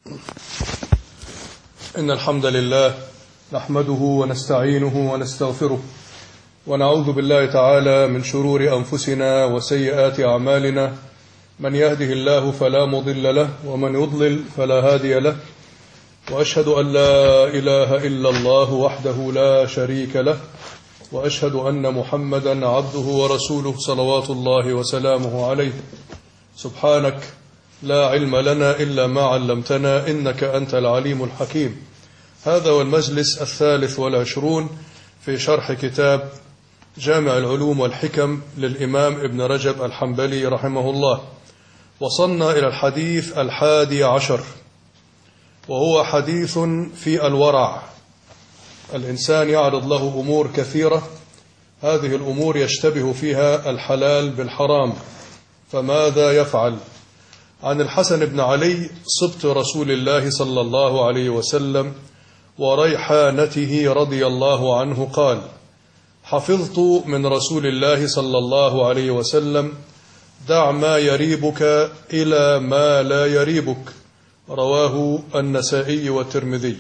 إن الحمد لله نحمده ونستعينه ونستغفره ونعوذ بالله تعالى من شرور أنفسنا وسيئات أعمالنا، من يهده الله فلا مضل له ومن يضلل فلا هادي له، وأشهد أن لا إله إلا الله وحده لا شريك له، وأشهد أن محمدا عبده ورسوله صلوات الله وسلامه عليه. سبحانك لا علم لنا إلا ما علمتنا إنك أنت العليم الحكيم. هذا هو المجلس 23 في شرح كتاب جامع العلوم والحكم للإمام ابن رجب الحنبلي رحمه الله. وصلنا إلى الحديث 11، وهو حديث في الورع. الإنسان يعرض له أمور كثيرة، هذه الأمور يشتبه فيها الحلال بالحرام، فماذا يفعل؟ عن الحسن بن علي صبت رسول الله صلى الله عليه وسلم وريحانته رضي الله عنه قال: حفظت من رسول الله صلى الله عليه وسلم: دع ما يريبك إلى ما لا يريبك. رواه النسائي والترمذي.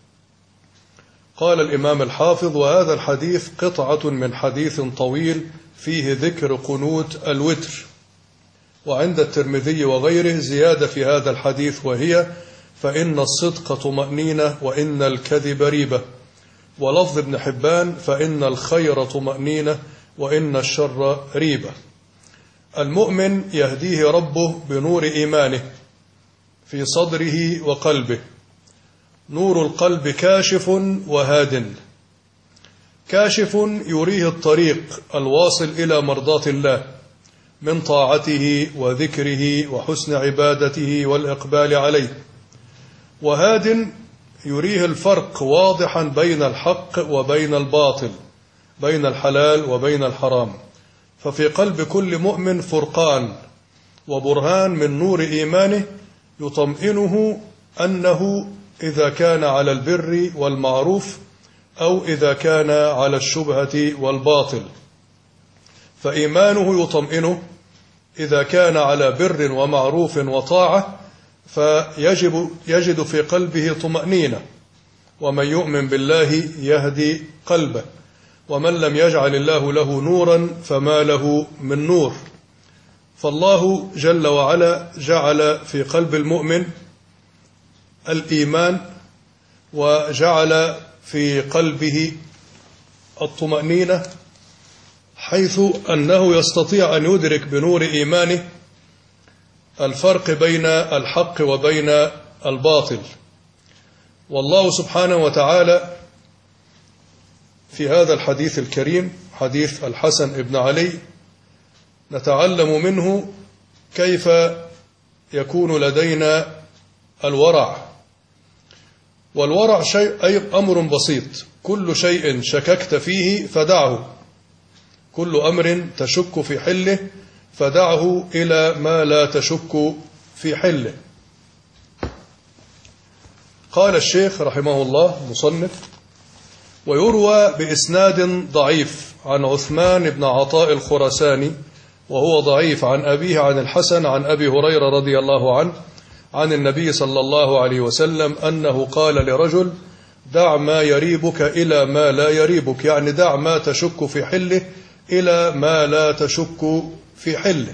قال الإمام الحافظ: وهذا الحديث قطعة من حديث طويل فيه ذكر قنوت الوتر. وعند الترمذي وغيره زيادة في هذا الحديث، وهي: فإن الصدق طمأنينة وإن الكذب ريبة. ولفظ ابن حبان: فإن الخير طمأنينة وإن الشر ريبة. المؤمن يهديه ربه بنور إيمانه في صدره وقلبه. نور القلب كاشف وهاد. كاشف يريه الطريق الواصل إلى مرضاة الله من طاعته وذكره وحسن عبادته والإقبال عليه. وهاد يريه الفرق واضحا بين الحق وبين الباطل، بين الحلال وبين الحرام. ففي قلب كل مؤمن فرقان وبرهان من نور إيمانه يطمئنه أنه إذا كان على البر والمعروف أو إذا كان على الشبهة والباطل. فإيمانه يطمئنه إذا كان على بر ومعروف وطاعة، فيجد في قلبه طمأنينة. ومن يؤمن بالله يهدي قلبه، ومن لم يجعل الله له نورا فما له من نور. فالله جل وعلا جعل في قلب المؤمن الإيمان، وجعل في قلبه الطمأنينة، حيث أنه يستطيع أن يدرك بنور إيمانه الفرق بين الحق وبين الباطل. والله سبحانه وتعالى في هذا الحديث الكريم، حديث الحسن بن علي، نتعلم منه كيف يكون لدينا الورع. والورع أي أمر بسيط: كل شيء شككت فيه فدعه، كل أمر تشك في حله فدعه إلى ما لا تشك في حله. قال الشيخ رحمه الله مصنف: ويروى بإسناد ضعيف عن عثمان بن عطاء الخراساني، وهو ضعيف، عن أبيه عن الحسن عن أبي هريرة رضي الله عنه عن النبي صلى الله عليه وسلم أنه قال لرجل: دع ما يريبك إلى ما لا يريبك، يعني دع ما تشك في حله إلى ما لا تشك في حله.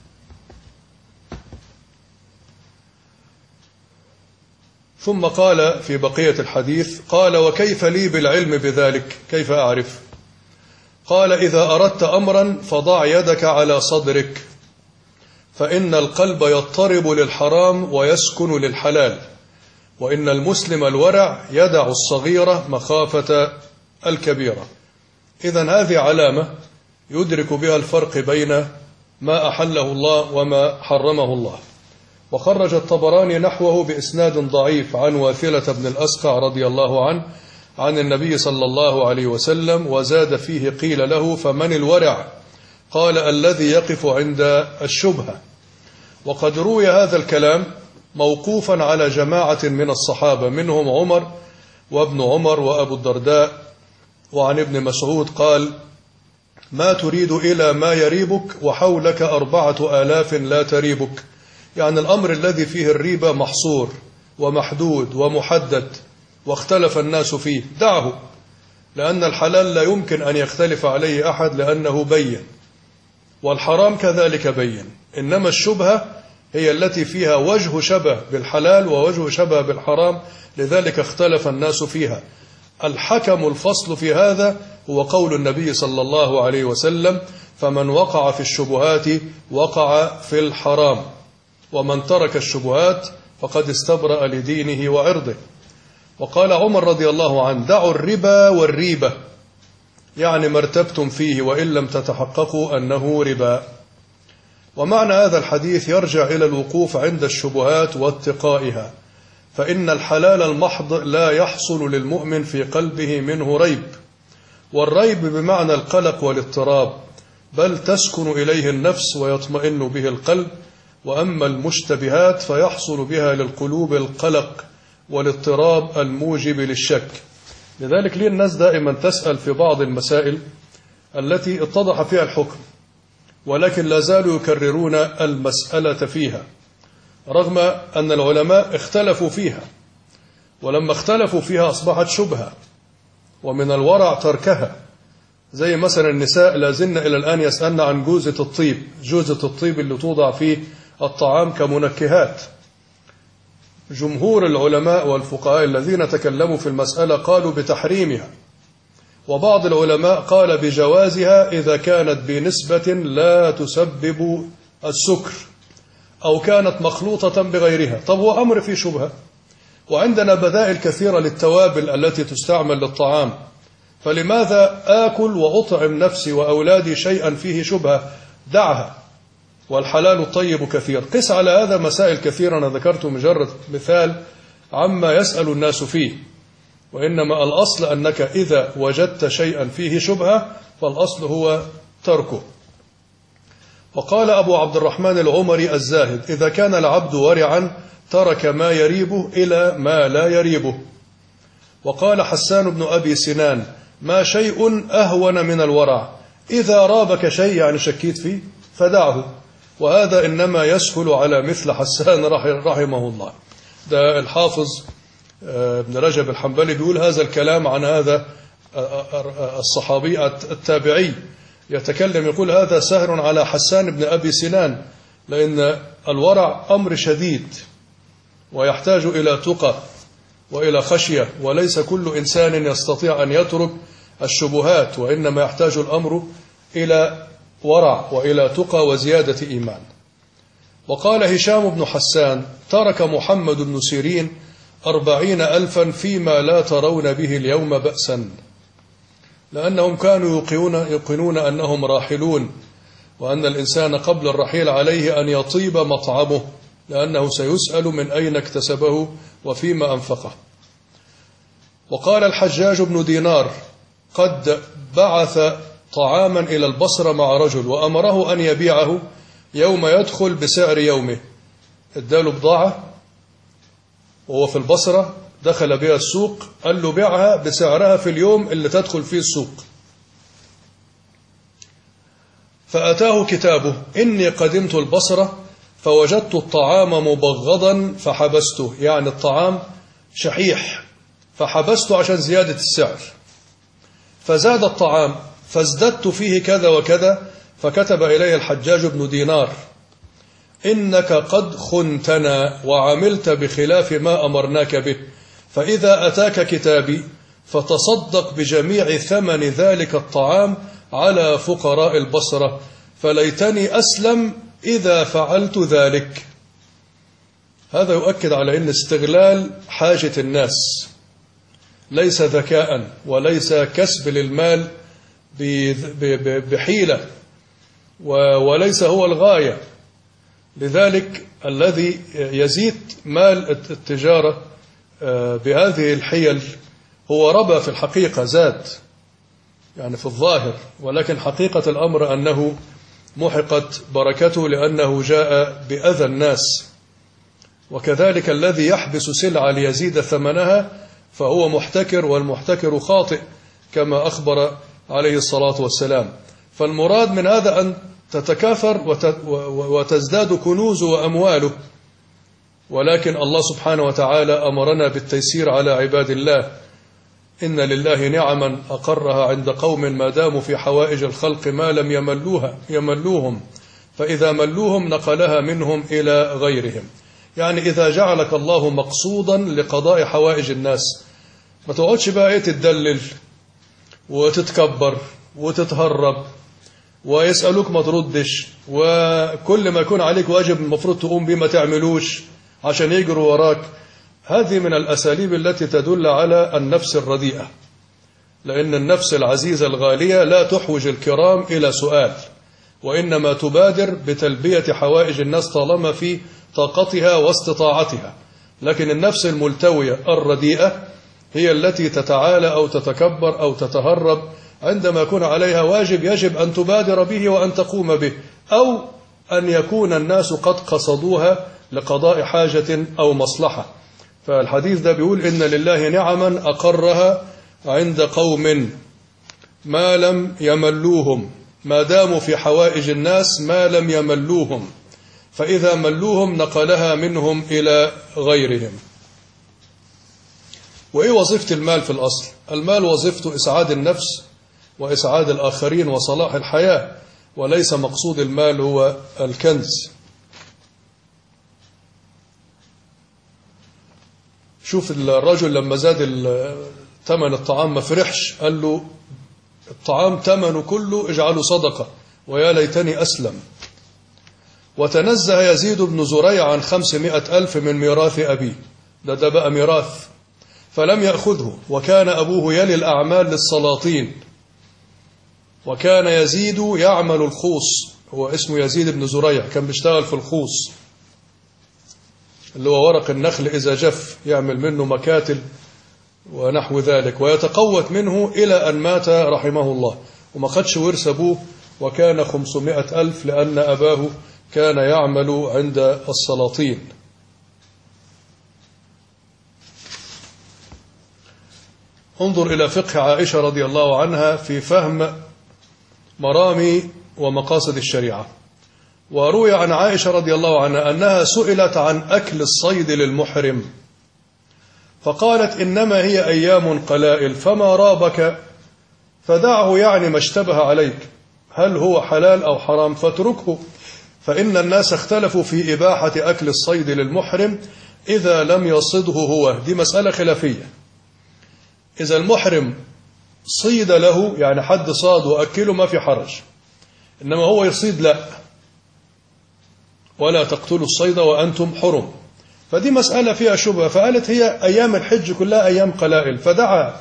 ثم قال في بقية الحديث: قال: وكيف لي بالعلم بذلك؟ كيف أعرف؟ قال: إذا أردت أمرا فضع يدك على صدرك، فإن القلب يضطرب للحرام ويسكن للحلال، وإن المسلم الورع يدع الصغيرة مخافة الكبيرة. إذن هذه علامة يدرك بها الفرق بين ما أحله الله وما حرمه الله. وخرج الطبراني نحوه بإسناد ضعيف عن واثلة بن الأسقع رضي الله عنه عن النبي صلى الله عليه وسلم، وزاد فيه: قيل له: فمن الورع؟ قال: الذي يقف عند الشبهة. وقد روي هذا الكلام موقوفا على جماعة من الصحابة، منهم عمر وابن عمر وأبو الدرداء. وعن ابن مسعود قال: ما تريد إلى ما يريبك وحولك 4000 لا تريبك. يعني الأمر الذي فيه الريبة محصور، ومحدود ومحدد واختلف الناس فيه، دعه، لأن الحلال لا يمكن أن يختلف عليه أحد لأنه بين، والحرام كذلك بين. إنما الشبهة هي التي فيها وجه شبه بالحلال ووجه شبه بالحرام، لذلك اختلف الناس فيها. الحكم الفصل في هذا هو قول النبي صلى الله عليه وسلم: فمن وقع في الشبهات وقع في الحرام، ومن ترك الشبهات فقد استبرأ لدينه وعرضه. وقال عمر رضي الله عنه: دعوا الربا والريبة، يعني ما ارتبتم فيه وإن لم تتحققوا أنه ربا. ومعنى هذا الحديث يرجع إلى الوقوف عند الشبهات واتقائها، فإن الحلال المحض لا يحصل للمؤمن في قلبه منه ريب، والريب بمعنى القلق والاضطراب، بل تسكن إليه النفس ويطمئن به القلب. وأما المشتبهات فيحصل بها للقلوب القلق والاضطراب الموجب للشك. لذلك ليه الناس دائما تسأل في بعض المسائل التي اتضح فيها الحكم، ولكن لا زالوا يكررون المسألة فيها رغم أن العلماء اختلفوا فيها، ولما اختلفوا فيها أصبحت شبهة، ومن الورع تركها. زي مثلا النساء لازلن إلى الآن يسألن عن جوزة الطيب، جوزة الطيب اللي توضع في الطعام كمنكهات. جمهور العلماء والفقهاء الذين تكلموا في المسألة قالوا بتحريمها، وبعض العلماء قال بجوازها إذا كانت بنسبة لا تسبب السكر أو كانت مخلوطة بغيرها. طب هو أمر فيه شبهة، وعندنا بدائل كثيرة للتوابل التي تستعمل للطعام، فلماذا آكل وأطعم نفسي وأولادي شيئا فيه شبهة؟ دعها، والحلال الطيب كثير. قس على هذا مسائل كثيرة، أنا ذكرت مجرد مثال عما يسأل الناس فيه، وإنما الأصل أنك إذا وجدت شيئا فيه شبهة فالأصل هو تركه. وقال أبو عبد الرحمن العمري الزاهد: إذا كان العبد ورعا ترك ما يريبه إلى ما لا يريبه. وقال حسان بن أبي سنان: ما شيء أهون من الورع، إذا رابك شيء يعني شكيت فيه فدعه. وهذا إنما يسهل على مثل حسان رحمه الله. ده الحافظ ابن رجب الحنبلي بيقول هذا الكلام عن هذا الصحابي التابعي، يتكلم يقول هذا سهر على حسان بن أبي سنان، لأن الورع أمر شديد ويحتاج إلى تقى وإلى خشية، وليس كل إنسان يستطيع أن يترك الشبهات، وإنما يحتاج الأمر إلى ورع وإلى تقى وزيادة إيمان. وقال هشام بن حسان: ترك محمد بن سيرين 40,000 فيما لا ترون به اليوم بأسا، لأنهم كانوا يوقنون أنهم راحلون، وأن الإنسان قبل الرحيل عليه أن يطيب مطعمه، لأنه سيسأل من أين اكتسبه وفيما أنفقه. وقال الحجاج بن دينار: قد بعث طعاما إلى البصرة مع رجل وأمره أن يبيعه يوم يدخل بسعر يومه. اداله بضاعة وهو في البصرة، دخل بها السوق، قال له بيعها بسعرها في اليوم اللي تدخل فيه السوق. فأتاه كتابه: إني قدمت البصرة فوجدت الطعام مبغضا فحبسته، يعني الطعام شحيح فحبسته عشان زيادة السعر، فزاد الطعام فازددت فيه كذا وكذا، فكتب إلي الحجاج بن دينار: إنك قد خنتنا وعملت بخلاف ما أمرناك به، فإذا أتاك كتابي فتصدق بجميع ثمن ذلك الطعام على فقراء البصرة، فليتني أسلم إذا فعلت ذلك. هذا يؤكد على أن استغلال حاجة الناس ليس ذكاء وليس كسب للمال بحيلة، وليس هو الغاية. لذلك الذي يزيد مال التجارة بهذه الحيل هو ربا في الحقيقة، زاد يعني في الظاهر، ولكن حقيقة الأمر أنه محقت بركته لأنه جاء بأذى الناس. وكذلك الذي يحبس سلعة ليزيد ثمنها فهو محتكر، والمحتكر خاطئ كما أخبر عليه الصلاة والسلام. فالمراد من هذا أن تتكاثر وتزداد كنوز وأمواله، ولكن الله سبحانه وتعالى أمرنا بالتيسير على عباد الله. إن لله نعما أقرها عند قوم ما داموا في حوائج الخلق ما لم يملوهم، فإذا ملوهم نقلها منهم إلى غيرهم. يعني إذا جعلك الله مقصودا لقضاء حوائج الناس، ما تقعدش بقى تتدلل وتتكبر وتتهرب ويسألوك ما تردش، وكل ما يكون عليك واجب المفروض تقوم به ما تعملوش عشان يجروا وراك. هذه من الأساليب التي تدل على النفس الرديئة، لأن النفس العزيزة الغالية لا تحوج الكرام إلى سؤال، وإنما تبادر بتلبية حوائج الناس طالما في طاقتها واستطاعتها. لكن النفس الملتوية الرديئة هي التي تتعالى أو تتكبر أو تتهرب عندما يكون عليها واجب يجب أن تبادر به وأن تقوم به، أو أن يكون الناس قد قصدوها لقضاء حاجة أو مصلحة. فالحديث ده بيقول إن لله نعما أقرها عند قوم ما لم يملوهم، ما داموا في حوائج الناس ما لم يملوهم، فإذا ملوهم نقلها منهم إلى غيرهم. وإيه وظيفة المال في الأصل؟ المال وظيفته إسعاد النفس وإسعاد الآخرين وصلاح الحياة، وليس مقصود المال هو الكنز. شوف الرجل لما زاد ثمن الطعام ما فرحش، قال له الطعام ثمنه كله اجعله صدقة ويا ليتني أسلم. وتنزه يزيد بن زريع عن 500,000 من ميراث أبيه، ده بقى ميراث، فلم يأخذه، وكان أبوه يلي الأعمال للسلاطين، وكان يزيد يعمل الخوص، هو اسمه يزيد بن زريع، كان بيشتغل في الخوص اللي هو ورق النخل إذا جف، يعمل منه مكاتل ونحو ذلك، ويتقوت منه إلى أن مات رحمه الله، وما خدش ورث أبوه، وكان 500,000 لأن أباه كان يعمل عند السلاطين. انظر إلى فقه عائشة رضي الله عنها في فهم مرامي ومقاصد الشريعة. وروي عن عائشة رضي الله عنها أنها سئلت عن أكل الصيد للمحرم، فقالت إنما هي أيام قلائل، فما رابك فدعه، يعني ما اشتبه عليك، هل هو حلال أو حرام فاتركه، فإن الناس اختلفوا في إباحة أكل الصيد للمحرم إذا لم يصده هو. دي مسألة خلافية، إذا المحرم صيد له، يعني حد صاد وأكله ما في حرج، إنما هو يصيد لا، ولا تقتلوا الصيد وأنتم حرم. فدي مسألة فيها شبهة، فقالت هي أيام الحج كلها أيام قلائل، فدعا.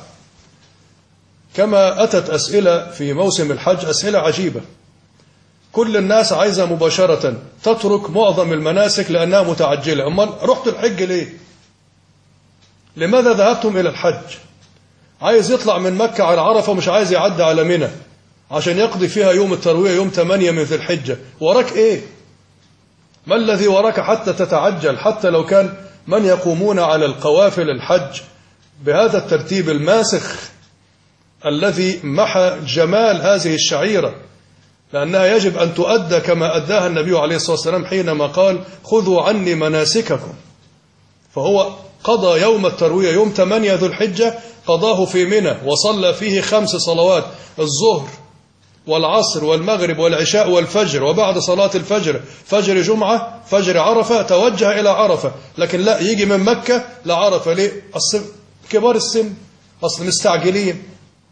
كما أتت أسئلة في موسم الحج، أسئلة عجيبة، كل الناس عايزة مباشرة تترك معظم المناسك لأنها متعجلة. أما رحت الحج ليه؟ لماذا ذهبتم إلى الحج؟ عايز يطلع من مكة على عرفة ومش عايز يعدي على منى عشان يقضي فيها يوم التروية يوم 8 من ذي الحجة، وراك إيه؟ ما الذي وراك حتى تتعجل؟ حتى لو كان من يقومون على القوافل الحج بهذا الترتيب الماسخ الذي محى جمال هذه الشعيرة، لأنها يجب أن تؤدى كما أداها النبي عليه الصلاة والسلام حينما قال خذوا عني مناسككم. فهو قضى يوم التروية يوم 8 ذو الحجة، قضاه في منى وصلى فيه 5 صلوات، الظهر والعصر والمغرب والعشاء والفجر، وبعد صلاة الفجر فجر جمعة فجر عرفة توجه إلى عرفة. لكن لا، يجي من مكة لعرفة ليه؟ كبار السن أصل مستعجلين.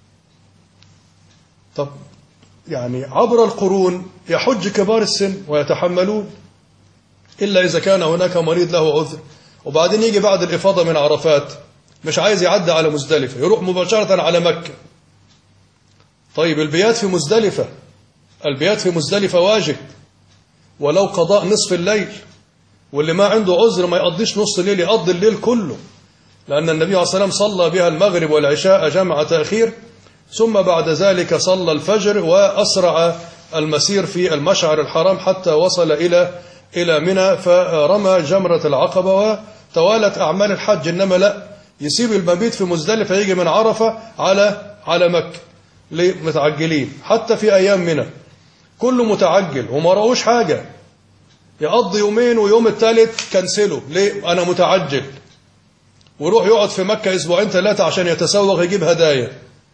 طب يعني عبر القرون يحج كبار السن ويتحملون، إلا إذا كان هناك مريض له عذر، وبعدين يجي بعد الإفاضة من عرفات مش عايز يعدي على مزدلفة، يروح مباشرة على مكة. طيب البيات في مزدلفة، البيات في مزدلفة واجب ولو قضاء نصف الليل، واللي ما عنده عذر ما يقضيش نص الليل، يقضي الليل كله، لأن النبي عليه الصلاة والسلام صلى بها المغرب والعشاء جمع تأخير، ثم بعد ذلك صلى الفجر وأسرع المسير في المشعر الحرام حتى وصل إلى منى، فرمى جمرة العقبة وتوالت أعمال الحج. إنما لا، يسيب المبيت في مزدلفة يجي من عرفة على مكة. ليه؟ متعجلين. حتى في أيام منى كله متعجل وما رأوش حاجة، يقضي يومين ويوم الثالث كنسله. ليه؟ أنا متعجل. ويروح يقعد في مكة أسبوعين 3 عشان يتسوق يجيب هدايا.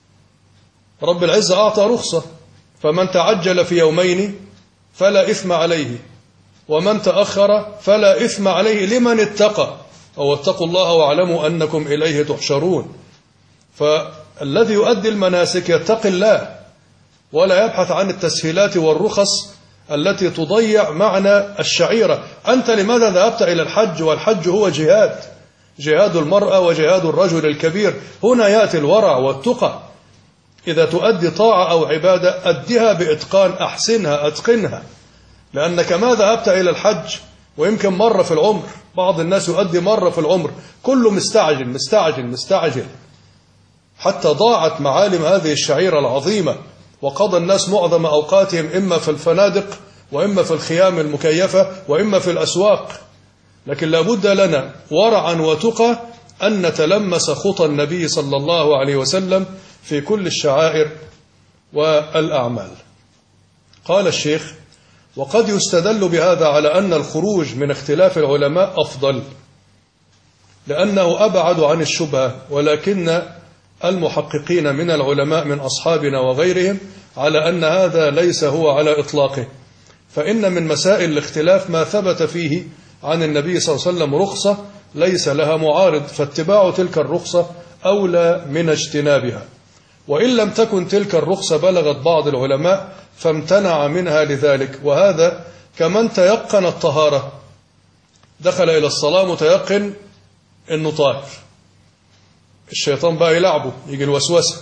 رب العزة أعطى رخصة، فمن تعجل في يومين فلا إثم عليه، ومن تأخر فلا إثم عليه لمن اتقى، أو اتقوا الله واعلموا أنكم إليه تحشرون. فالذي يؤدي المناسك يتقي الله ولا يبحث عن التسهيلات والرخص التي تضيع معنى الشعيرة. أنت لماذا ذهبت إلى الحج والحج هو جهاد، جهاد المرأة وجهاد الرجل الكبير؟ هنا يأتي الورع والتقى. إذا تؤدي طاعة أو عبادة أدها بإتقان، أحسنها، أتقنها، لأنك ما ذهبت إلى الحج ويمكن مرة في العمر. بعض الناس يؤدي مرة في العمر، كله مستعجل مستعجل مستعجل، حتى ضاعت معالم هذه الشعيرة العظيمة، وقضى الناس معظم أوقاتهم إما في الفنادق وإما في الخيام المكيفة وإما في الأسواق. لكن لابد لنا ورعا وتقى أن نتلمس خطى النبي صلى الله عليه وسلم في كل الشعائر والأعمال. قال الشيخ: وقد يستدل بهذا على أن الخروج من اختلاف العلماء أفضل، لأنه أبعد عن الشبهة، ولكن المحققين من العلماء من أصحابنا وغيرهم على أن هذا ليس هو على إطلاقه، فإن من مسائل الاختلاف ما ثبت فيه عن النبي صلى الله عليه وسلم رخصة ليس لها معارض، فاتباع تلك الرخصة أولى من اجتنابها. وإن لم تكن تلك الرخصة بلغت بعض العلماء فامتنع منها لذلك. وهذا كمن تيقن الطهارة، دخل إلى الصلاة متيقن إنه طاهر، الشيطان بقى يلعبه، يجي الوسوسة،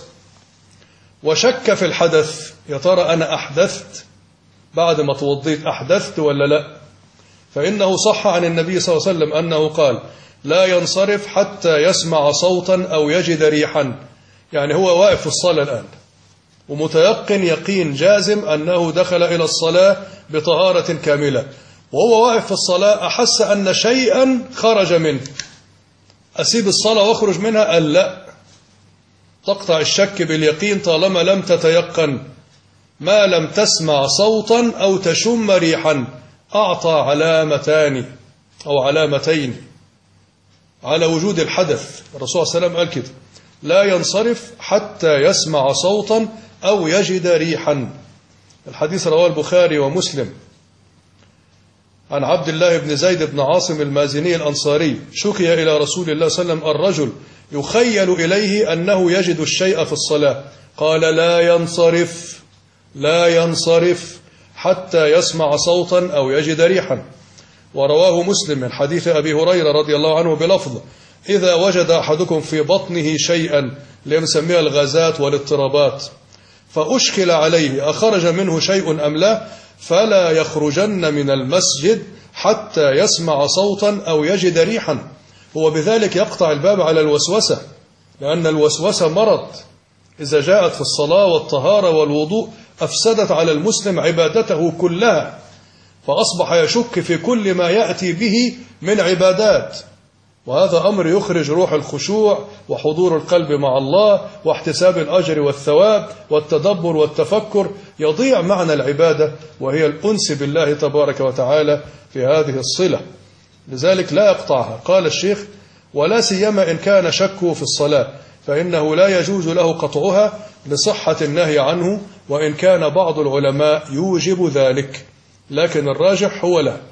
وشك في الحدث، يا ترى أنا أحدثت بعد ما توضيت، أحدثت ولا لا؟ فإنه صح عن النبي صلى الله عليه وسلم أنه قال: لا ينصرف حتى يسمع صوتا أو يجد ريحا. يعني هو واقف في الصلاة الآن ومتيقن يقين جازم أنه دخل إلى الصلاة بطهارة كاملة، وهو واقف في الصلاة أحس أن شيئا خرج منه، أسيب الصلاة واخرج منها؟ قال لا، تقطع الشك باليقين طالما لم تتيقن. ما لم تسمع صوتا أو تشم ريحا. أعطى علامتان أو علامتين على وجود الحدث. الرسول صلى الله عليه وسلم قال كده: لا ينصرف حتى يسمع صوتا أو يجد ريحا. الحديث رواه البخاري ومسلم عن عبد الله بن زيد بن عاصم المازني الأنصاري: شكي إلى رسول الله صلى الله عليه وسلم الرجل يخيل إليه أنه يجد الشيء في الصلاة، قال: لا ينصرف حتى يسمع صوتا أو يجد ريحا. ورواه مسلم من حديث أبي هريرة رضي الله عنه بلفظ: إذا وجد أحدكم في بطنه شيئا، ليسميها الغازات والاضطرابات، فأشكل عليه أخرج منه شيء أم لا، فلا يخرجن من المسجد حتى يسمع صوتا أو يجد ريحا. هو بذلك يقطع الباب على الوسوسة، لأن الوسوسة مرض إذا جاءت في الصلاة والطهارة والوضوء أفسدت على المسلم عبادته كلها، فأصبح يشك في كل ما يأتي به من عبادات، وهذا أمر يخرج روح الخشوع وحضور القلب مع الله واحتساب الأجر والثواب والتدبر والتفكر، يضيع معنى العبادة وهي الأنس بالله تبارك وتعالى في هذه الصلة. لذلك لا يقطعها. قال الشيخ: ولا سيما إن كان شكه في الصلاة، فإنه لا يجوز له قطعها لصحة النهي عنه، وإن كان بعض العلماء يوجب ذلك، لكن الراجح هو لا.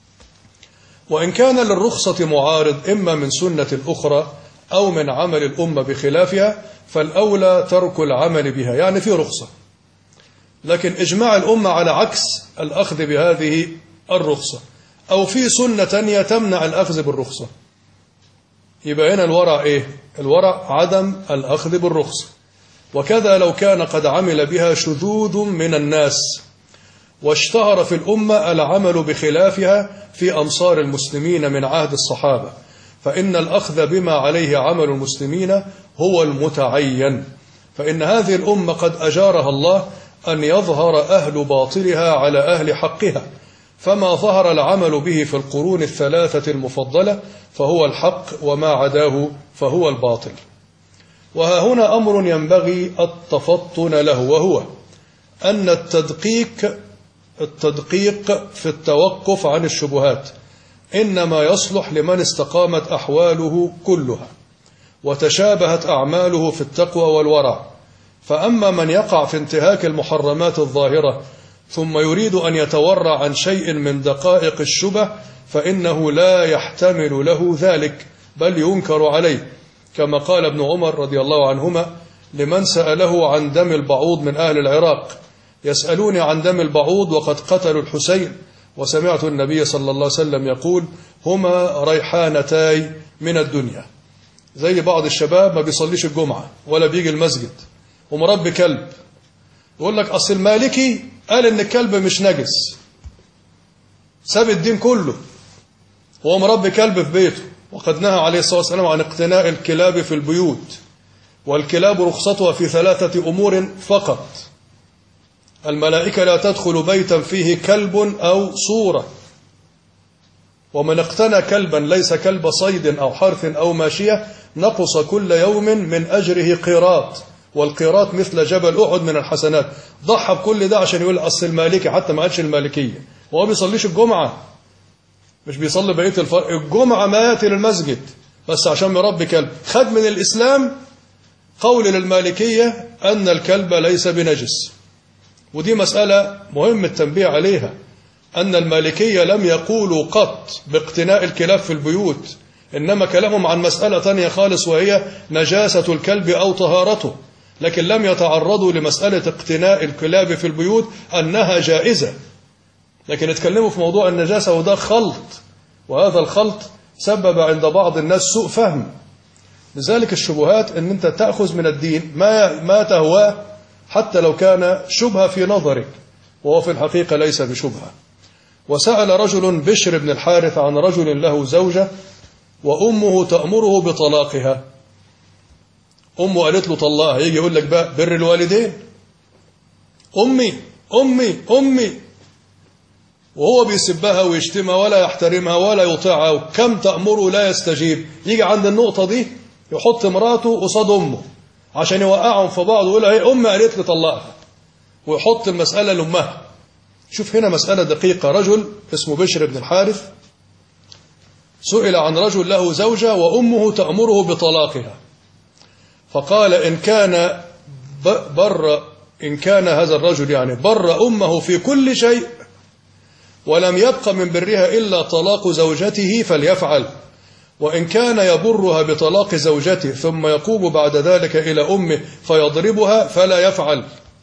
وإن كان للرخصة معارض إما من سنة أخرى أو من عمل الأمة بخلافها، فالأولى ترك العمل بها. يعني في رخصة لكن إجماع الأمة على عكس الأخذ بهذه الرخصة، أو في سنة تانية تمنع الأخذ بالرخصة، يبقى هنا الورع إيه؟ الورع عدم الأخذ بالرخصة. وكذا لو كان قد عمل بها شذوذ من الناس واشتهر في الأمة العمل بخلافها في أمصار المسلمين من عهد الصحابة، فإن الأخذ بما عليه عمل المسلمين هو المتعين، فإن هذه الأمة قد أجارها الله أن يظهر أهل باطلها على أهل حقها، فما ظهر العمل به في القرون الثلاثة المفضلة فهو الحق، وما عداه فهو الباطل. وها هنا أمر ينبغي التفطن له، وهو أن التدقيق التدقيق في التوقف عن الشبهات إنما يصلح لمن استقامت أحواله كلها وتشابهت أعماله في التقوى والورع. فأما من يقع في انتهاك المحرمات الظاهرة ثم يريد أن يتورع عن شيء من دقائق الشبه فإنه لا يحتمل له ذلك بل ينكر عليه، كما قال ابن عمر رضي الله عنهما لمن سأله عن دم البعوض من أهل العراق: يسألوني عن دم البعوض وقد قتلوا الحسين، وسمعت النبي صلى الله عليه وسلم يقول: هما ريحانتاي من الدنيا. زي بعض الشباب ما بيصليش الجمعة ولا بيجي المسجد ومربي كلب، يقول لك أصل المالكي قال إن الكلب مش نجس، ساب الدين كله وهو مربي كلب في بيته، وقد نهى عليه الصلاة والسلام عن اقتناء الكلاب في البيوت، والكلاب رخصتها في 3 أمور فقط: الملائكة لا تدخل بيتا فيه كلب أو صورة، ومن اقتنى كلبا ليس كلب صيد أو حرث أو ماشية نقص كل يوم من أجره قيراط، والقيراط مثل جبل أحد من الحسنات. ضحى بكل ده عشان يقول أصل المالكي، حتى ما قالش المالكية، وهو بيصليش الجمعة، مش بيصلي بقية الجمعة ما يأتي للمسجد بس عشان يربي كلب. خد من الإسلام قول للمالكية أن الكلب ليس بنجس، ودي مسألة مهم التنبيه عليها، أن المالكية لم يقولوا قط باقتناء الكلاب في البيوت، إنما كلامهم عن مسألة تانية خالص وهي نجاسة الكلب أو طهارته، لكن لم يتعرضوا لمسألة اقتناء الكلاب في البيوت أنها جائزة، لكن اتكلموا في موضوع النجاسة، وده خلط، وهذا الخلط سبب عند بعض الناس سوء فهم. لذلك الشبهات أن أنت تأخذ من الدين ما تهواه حتى لو كان شبهة في نظرك وهو في الحقيقة ليس بشبهة. وسأل رجل بشر بن الحارث عن رجل له زوجة وأمه تأمره بطلاقها. أمه قالت له طلقها، يجي يقول لك بقى بر الوالدين، أمي أمي أمي، وهو بيسبها ويشتمها ولا يحترمها ولا يطيعها، وكم تأمره لا يستجيب. يجي عند النقطة دي يحط مراته قصاد أمه عشان يوقعهم في بعض ويقول هي أمي قالت لي طلقها، ويحط المسألة لأمها. شوف هنا مسألة دقيقة. رجل اسمه بشر بن الحارث سئل عن رجل له زوجة وأمه تأمره بطلاقها، فقال إن كان هذا الرجل يعني بر أمه في كل شيء ولم يبق من برها إلا طلاق زوجته فليفعل، وإن كان يبرها بطلاق زوجته ثم يقوم بعد ذلك إلى أمه فيضربها فلا يفعل.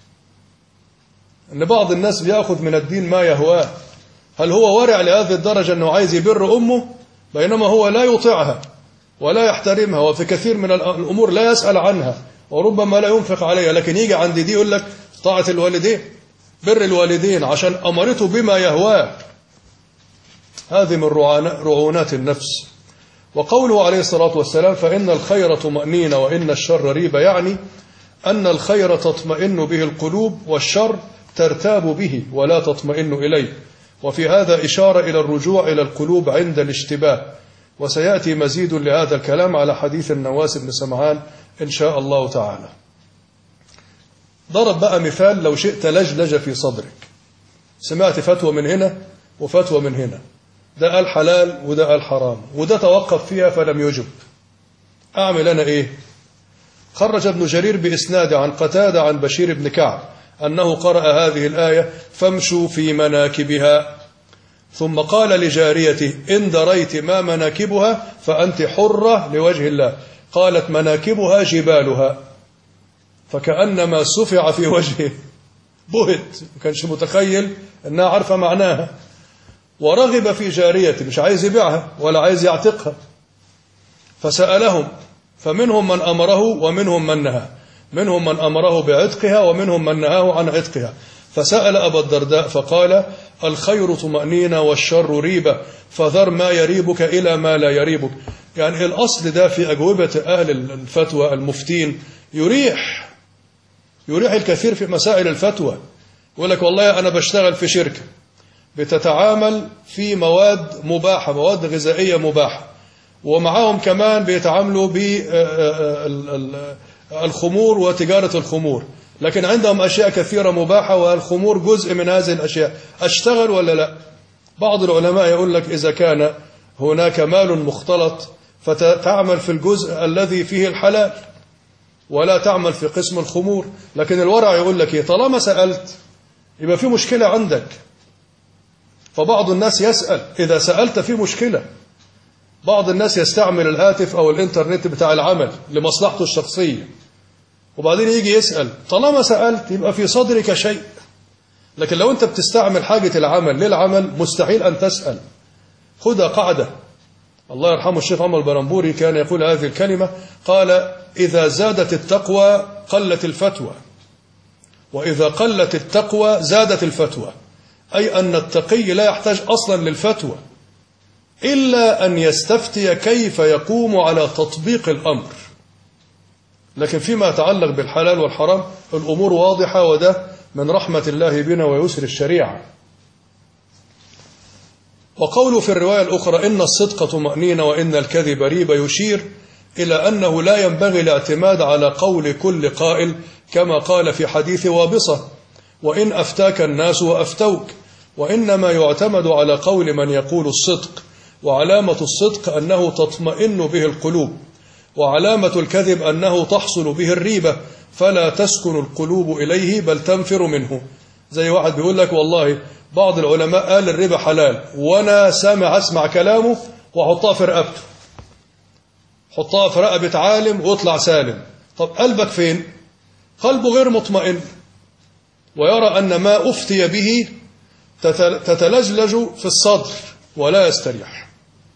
أن بعض الناس بيأخذ من الدين ما يهواه. هل هو ورع لهذه الدرجة أنه عايز يبر أمه بينما هو لا يطيعها ولا يحترمها، وفي كثير من الأمور لا يسأل عنها وربما لا ينفق عليها، لكن يجي عند دي يقول لك طاعة الوالدين، بر الوالدين عشان أمرته بما يهواه. هذه من رعونات النفس. وقوله عليه الصلاة والسلام فإن الخير طمأنينة وإن الشر ريبة، يعني أن الخير تطمئن به القلوب والشر ترتاب به ولا تطمئن إليه. وفي هذا إشارة إلى الرجوع إلى القلوب عند الاشتباه، وسيأتي مزيد لهذا الكلام على حديث النواس بن سمعان إن شاء الله تعالى. ضرب بقى مثال لو شئت لجلج في صدرك، سمعت فتوى من هنا وفتوى من هنا، ده قال حلال وده قال حرام وده توقف فيها فلم يجب، أعمل أنا إيه؟ خرج ابن جرير بإسناد عن قتادة عن بشير بن كعب أنه قرأ هذه الآية فامشوا في مناكبها، ثم قال لجاريته إن دريت ما مناكبها فأنت حرة لوجه الله، قالت مناكبها جبالها، فكأنما سفع في وجهه، بهت، ما كانش متخيل أنها عارفة معناها، ورغب في جاريته، مش عايز يبيعها ولا عايز يعتقها. فسألهم فمنهم من أمره ومنهم من نهى، منهم من أمره بعتقها ومنهم من نهاه عن عتقها. فسأل أبا الدرداء فقال الخير طمأنينة والشر ريبة، فذر ما يريبك إلى ما لا يريبك. يعني الأصل ده في أجوبة أهل الفتوى المفتين يريح الكثير في مسائل الفتوى. يقول لك والله أنا بشتغل في شركة بتتعامل في مواد مباحة، مواد غذائية مباحة، ومعهم كمان بيتعاملوا بالخمور وتجارة الخمور، لكن عندهم أشياء كثيرة مباحة والخمور جزء من هذه الأشياء، أشتغل ولا لا؟ بعض العلماء يقول لك إذا كان هناك مال مختلط فتعمل في الجزء الذي فيه الحلال ولا تعمل في قسم الخمور. لكن الورع يقول لك إيه؟ طالما سألت يبقى في مشكلة عندك. فبعض الناس يسأل، إذا سألت في مشكلة. بعض الناس يستعمل الهاتف أو الإنترنت بتاع العمل لمصلحته الشخصية، وبعدين يجي يسأل. طالما سألت يبقى في صدرك شيء. لكن لو أنت بتستعمل حاجة العمل للعمل مستحيل أن تسأل. خذها قاعدة. الله يرحمه الشيخ عمر البرنبوري كان يقول هذه الكلمة، قال: إذا زادت التقوى قلت الفتوى، وإذا قلت التقوى زادت الفتوى. أي أن التقي لا يحتاج أصلا للفتوى إلا أن يستفتي كيف يقوم على تطبيق الأمر. لكن فيما يتعلق بالحلال والحرام الأمور واضحة، وده من رحمة الله بنا ويسر الشريعة. وقوله في الرواية الأخرى: إن الصدق طمأنينة وإن الكذب ريبة، يشير إلى أنه لا ينبغي الاعتماد على قول كل قائل، كما قال في حديث وابصة: وإن أفتاك الناس وأفتوك. وإنما يعتمد على قول من يقول الصدق، وعلامة الصدق أنه تطمئن به القلوب، وعلامة الكذب أنه تحصل به الريبة فلا تسكن القلوب إليه بل تنفر منه. زي واحد بيقول لك: والله بعض العلماء قال الربا حلال، وأنا أسمع كلامه وحطها في رقبته، حطها في رقبة عالم واطلع سالم. طب قلبك فين؟ قلبه غير مطمئن، ويرى أن ما أفتي به تتلجلج في الصدر ولا يستريح.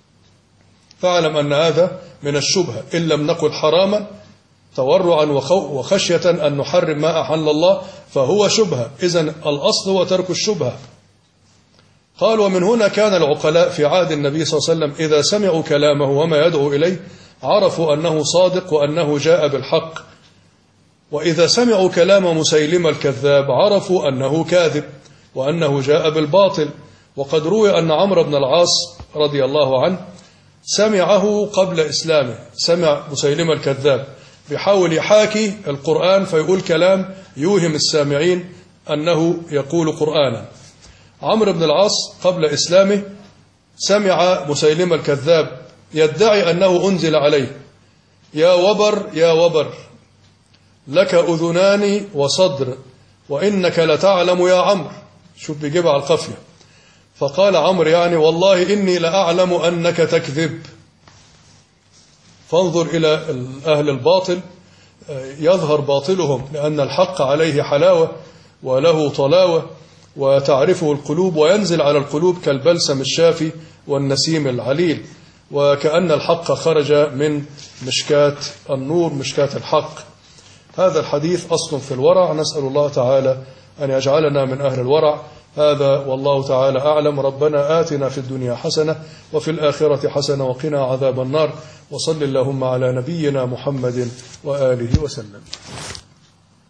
فاعلم أن هذا من الشبهة، إن لم نقل حراما تورعا وخشية أن نحرم ما أحل الله فهو شبهة. إذن الأصل هو ترك الشبهة. قال: ومن هنا كان العقلاء في عهد النبي صلى الله عليه وسلم إذا سمعوا كلامه وما يدعو إليه عرفوا أنه صادق وأنه جاء بالحق، وإذا سمعوا كلام مسيلمة الكذاب عرفوا أنه كاذب وأنه جاء بالباطل. وقد روي أن عمرو بن العاص رضي الله عنه سمعه قبل إسلامه، سمع مسيلمة الكذاب بيحاول يحاكي القرآن فيقول كلام يوهم السامعين أنه يقول قرآنا. عمرو بن العاص قبل إسلامه سمع مسيلمة الكذاب يدعي أنه أنزل عليه: يا وبر يا وبر، لك أذنان وصدر، وإنك لتعلم يا عمرو. شوف بيجيبها على القافية. فقال عمرو: يعني والله إني لأعلم أنك تكذب. فانظر إلى أهل الباطل، يظهر باطلهم لأن الحق عليه حلاوة وله طلاوة وتعرفه القلوب، وينزل على القلوب كالبلسم الشافي والنسيم العليل، وكأن الحق خرج من مشكاة النور، مشكاة الحق. هذا الحديث أصل في الورع، نسأل الله تعالى أن يجعلنا من أهل الورع. هذا والله تعالى أعلم. ربنا آتنا في الدنيا حسنة وفي الآخرة حسنة وقنا عذاب النار. وصل اللهم على نبينا محمد وآله وسلم.